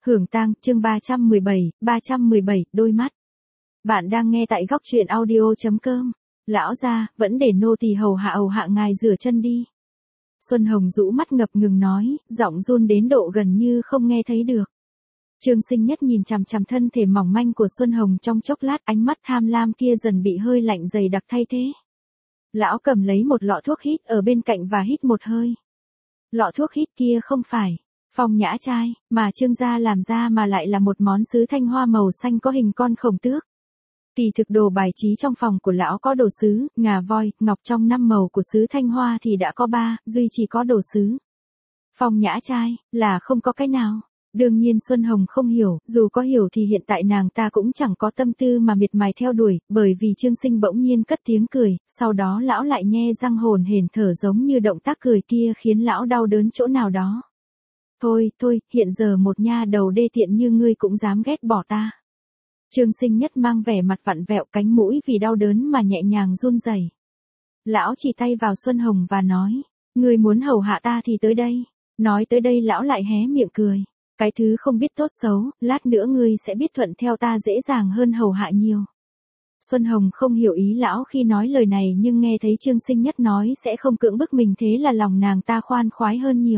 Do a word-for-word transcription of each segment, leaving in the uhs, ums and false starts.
Hưởng tang, chương ba trăm mười bảy, ba trăm mười bảy, đôi mắt. Bạn đang nghe tại góc truyện audio chấm com. Lão gia, vẫn để nô tỳ hầu hạ hầu hạ ngài rửa chân đi. Xuân Hồng rũ mắt ngập ngừng nói, giọng run đến độ gần như không nghe thấy được. Trương Sinh Nhất nhìn chằm chằm thân thể mỏng manh của Xuân Hồng trong chốc lát, ánh mắt tham lam kia dần bị hơi lạnh dày đặc thay thế. Lão cầm lấy một lọ thuốc hít ở bên cạnh và hít một hơi. Lọ thuốc hít kia không phải Phong Nhã Trai, mà Trương gia làm ra mà lại là một món sứ thanh hoa màu xanh có hình con khổng tước. Kỳ thực đồ bài trí trong phòng của lão có đồ sứ, ngà voi, ngọc, trong năm màu của sứ thanh hoa thì đã có ba, duy chỉ có đồ sứ Phong Nhã Trai là không có cái nào. Đương nhiên Xuân Hồng không hiểu, dù có hiểu thì hiện tại nàng ta cũng chẳng có tâm tư mà miệt mài theo đuổi, bởi vì Trương Sinh bỗng nhiên cất tiếng cười, sau đó lão lại nhe răng hồn hển thở giống như động tác cười kia khiến lão đau đớn chỗ nào đó. Thôi, thôi, hiện giờ một nha đầu đê tiện như ngươi cũng dám ghét bỏ ta. Trương Sinh Nhất mang vẻ mặt vặn vẹo, cánh mũi vì đau đớn mà nhẹ nhàng run rẩy. Lão chỉ tay vào Xuân Hồng và nói, ngươi muốn hầu hạ ta thì tới đây. Nói tới đây lão lại hé miệng cười. Cái thứ không biết tốt xấu, lát nữa ngươi sẽ biết thuận theo ta dễ dàng hơn hầu hạ nhiều. Xuân Hồng không hiểu ý lão khi nói lời này, nhưng nghe thấy Trương Sinh Nhất nói sẽ không cưỡng bức mình, thế là lòng nàng ta khoan khoái hơn nhiều.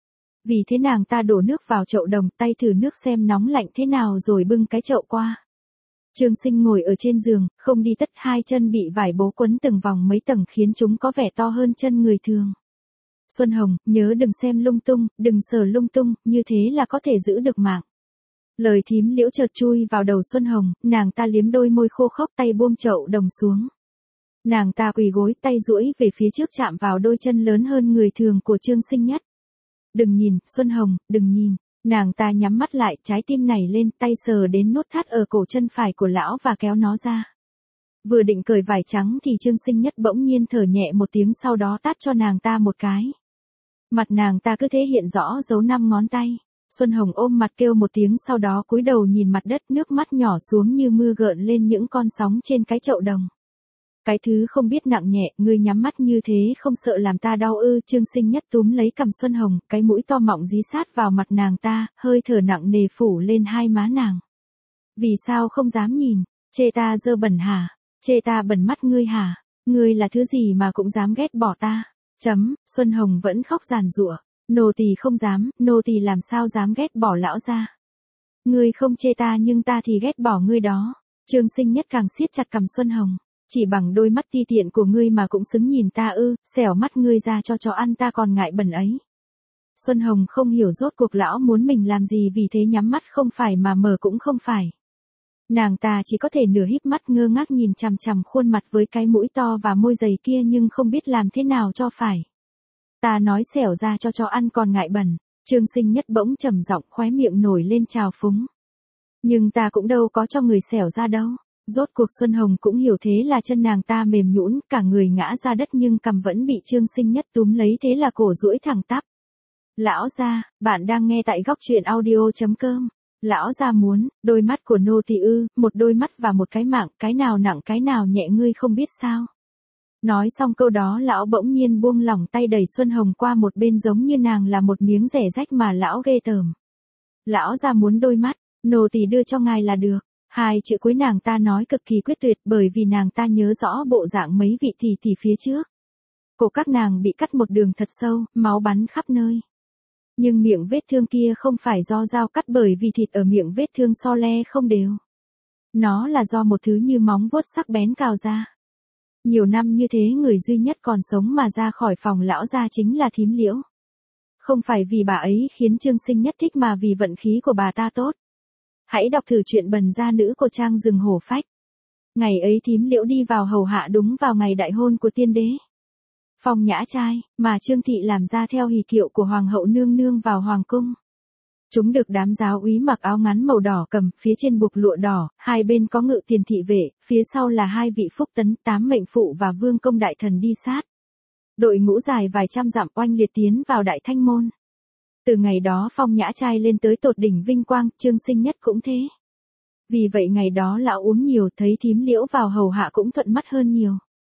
Vì thế nàng ta đổ nước vào chậu đồng, tay thử nước xem nóng lạnh thế nào rồi bưng cái chậu qua. Trương Sinh ngồi ở trên giường, không đi tất, hai chân bị vải bố quấn từng vòng mấy tầng khiến chúng có vẻ to hơn chân người thường. Xuân Hồng, nhớ đừng xem lung tung, đừng sờ lung tung, như thế là có thể giữ được mạng. Lời thím Liễu chợt chui vào đầu Xuân Hồng, nàng ta liếm đôi môi khô khốc, tay buông chậu đồng xuống. Nàng ta quỳ gối, tay duỗi về phía trước chạm vào đôi chân lớn hơn người thường của Trương Sinh Nhất. Đừng nhìn, Xuân Hồng, đừng nhìn. Nàng ta nhắm mắt lại, trái tim nảy lên, tay sờ đến nút thắt ở cổ chân phải của lão và kéo nó ra. Vừa định cởi vải trắng thì Trương Sinh Nhất bỗng nhiên thở nhẹ một tiếng, sau đó tát cho nàng ta một cái. Mặt nàng ta cứ thế hiện rõ dấu năm ngón tay. Xuân Hồng ôm mặt kêu một tiếng, sau đó cúi đầu nhìn mặt đất, nước mắt nhỏ xuống như mưa gợn lên những con sóng trên cái chậu đồng. Cái thứ không biết nặng nhẹ, ngươi nhắm mắt như thế không sợ làm ta đau ư? Trương Sinh Nhất túm lấy cằm Xuân Hồng, cái mũi to mọng dí sát vào mặt nàng ta, hơi thở nặng nề phủ lên hai má nàng. Vì sao không dám nhìn? Chê ta dơ bẩn hả? Chê ta bẩn mắt ngươi hả? Ngươi là thứ gì mà cũng dám ghét bỏ ta? Chấm, Xuân Hồng vẫn khóc giàn giụa. Nô tỳ không dám, nô tỳ làm sao dám ghét bỏ lão gia? Ngươi không chê ta nhưng ta thì ghét bỏ ngươi đó. Trương Sinh Nhất càng siết chặt cằm Xuân Hồng. Chỉ bằng đôi mắt ti tiện của ngươi mà cũng xứng nhìn ta ư? Xẻo mắt ngươi ra cho chó ăn ta còn ngại bẩn ấy. Xuân Hồng không hiểu rốt cuộc lão muốn mình làm gì, vì thế nhắm mắt không phải mà mở cũng không phải. Nàng ta chỉ có thể nửa híp mắt ngơ ngác nhìn chằm chằm khuôn mặt với cái mũi to và môi dày kia, nhưng không biết làm thế nào cho phải. Ta nói xẻo ra cho chó ăn còn ngại bẩn. Trương Sinh Nhất bỗng trầm giọng, khóe miệng nổi lên trào phúng. Nhưng ta cũng đâu có cho người xẻo ra đâu. Rốt cuộc Xuân Hồng cũng hiểu, thế là chân nàng ta mềm nhũn, cả người ngã ra đất nhưng cằm vẫn bị Trương Sinh Nhất túm lấy, thế là cổ duỗi thẳng tắp. Lão gia, bạn đang nghe tại góc truyện audio chấm com. Lão gia muốn, đôi mắt của nô tỳ ư? Một đôi mắt và một cái mạng, cái nào nặng cái nào nhẹ ngươi không biết sao? Nói xong câu đó lão bỗng nhiên buông lỏng tay, đẩy Xuân Hồng qua một bên giống như nàng là một miếng rẻ rách mà lão ghê tởm. Lão gia muốn đôi mắt, nô tỳ đưa cho ngài là được. Hai chữ cuối nàng ta nói cực kỳ quyết tuyệt, bởi vì nàng ta nhớ rõ bộ dạng mấy vị tỷ tỷ phía trước. Cổ các nàng bị cắt một đường thật sâu, máu bắn khắp nơi. Nhưng miệng vết thương kia không phải do dao cắt, bởi vì thịt ở miệng vết thương so le không đều. Nó là do một thứ như móng vuốt sắc bén cào ra. Nhiều năm như thế người duy nhất còn sống mà ra khỏi phòng lão gia chính là thím Liễu. Không phải vì bà ấy khiến Trương Sinh Nhất thích mà vì vận khí của bà ta tốt. Hãy đọc thử chuyện Bần gia nữ của Trang Rừng Hổ Phách. Ngày ấy thím Liễu đi vào hầu hạ đúng vào ngày đại hôn của tiên đế Phong Nhã Trai, mà Trương thị làm ra theo hỉ kiệu của hoàng hậu nương nương vào hoàng cung. Chúng được đám giáo úy mặc áo ngắn màu đỏ cầm, phía trên buộc lụa đỏ, hai bên có ngự tiền thị vệ, phía sau là hai vị phúc tấn, tám mệnh phụ và vương công đại thần đi sát. Đội ngũ dài vài trăm dặm oanh liệt tiến vào đại thanh môn. Từ ngày đó Phong Nhã Trai lên tới tột đỉnh vinh quang, Trương Sinh Nhất cũng thế. Vì vậy ngày đó lão uống nhiều, thấy thím Liễu vào hầu hạ cũng thuận mắt hơn nhiều.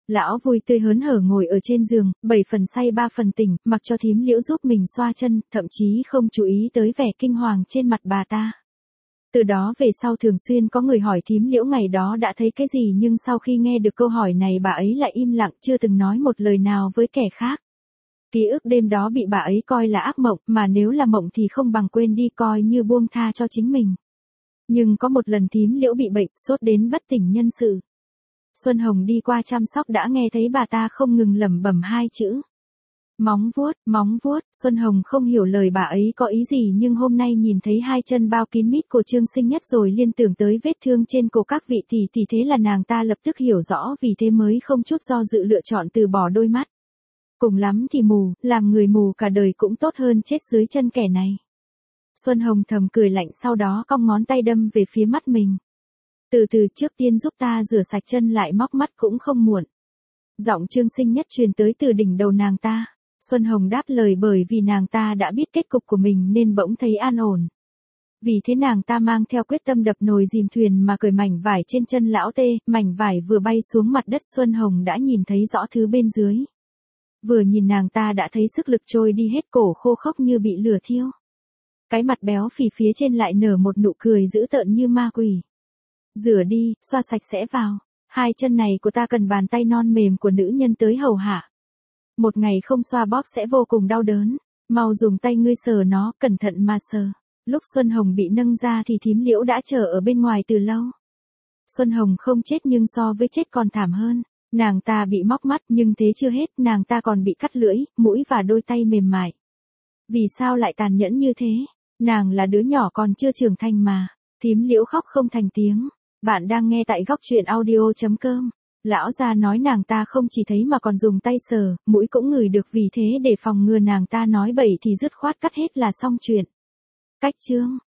Lão vui tươi hớn hở ngồi ở trên giường, bảy phần say ba phần tỉnh, mặc cho thím liễu giúp mình xoa chân, thậm chí không chú ý tới vẻ kinh hoàng trên mặt bà ta. Từ đó về sau thường xuyên có người hỏi thím liễu ngày đó đã thấy cái gì, nhưng sau khi nghe được câu hỏi này bà ấy lại im lặng, chưa từng nói một lời nào với kẻ khác. Ký ức đêm đó bị bà ấy coi là ác mộng, mà nếu là mộng thì không bằng quên đi, coi như buông tha cho chính mình. Nhưng có một lần thím liễu bị bệnh, sốt đến bất tỉnh nhân sự. Xuân Hồng đi qua chăm sóc đã nghe thấy bà ta không ngừng lẩm bẩm hai chữ. Móng vuốt, móng vuốt. Xuân Hồng không hiểu lời bà ấy có ý gì, nhưng hôm nay nhìn thấy hai chân bao kín mít của Trương Sinh Nhất rồi liên tưởng tới vết thương trên cổ các vị tỷ tỷ, thế là nàng ta lập tức hiểu rõ, vì thế mới không chút do dự lựa chọn từ bỏ đôi mắt. Cùng lắm thì mù, làm người mù cả đời cũng tốt hơn chết dưới chân kẻ này. Xuân Hồng thầm cười lạnh, sau đó cong ngón tay đâm về phía mắt mình. Từ từ, trước tiên giúp ta rửa sạch chân lại móc mắt cũng không muộn. Giọng Trương Sinh Nhất truyền tới từ đỉnh đầu nàng ta. Xuân Hồng đáp lời, bởi vì nàng ta đã biết kết cục của mình nên bỗng thấy an ổn. Vì thế nàng ta mang theo quyết tâm đập nồi dìm thuyền mà cởi mảnh vải trên chân lão tê, mảnh vải vừa bay xuống mặt đất Xuân Hồng đã nhìn thấy rõ thứ bên dưới. Vừa nhìn nàng ta đã thấy sức lực trôi đi hết, cổ khô khốc như bị lửa thiêu. Cái mặt béo phì phía trên lại nở một nụ cười dữ tợn như ma quỷ. Rửa đi, xoa sạch sẽ vào. Hai chân này của ta cần bàn tay non mềm của nữ nhân tới hầu hạ. Một ngày không xoa bóp sẽ vô cùng đau đớn. Mau dùng tay ngươi sờ nó, cẩn thận mà sờ. Lúc Xuân Hồng bị nâng ra thì thím liễu đã chờ ở bên ngoài từ lâu. Xuân Hồng không chết nhưng so với chết còn thảm hơn. Nàng ta bị móc mắt, nhưng thế chưa hết, nàng ta còn bị cắt lưỡi, mũi và đôi tay mềm mại. Vì sao lại tàn nhẫn như thế? Nàng là đứa nhỏ còn chưa trưởng thành mà. Thím liễu khóc không thành tiếng. Bạn đang nghe tại góc truyện audio chấm com. Lão gia nói nàng ta không chỉ thấy mà còn dùng tay sờ, mũi cũng ngửi được, vì thế để phòng ngừa nàng ta nói bậy thì dứt khoát cắt hết là xong chuyện. Cách chương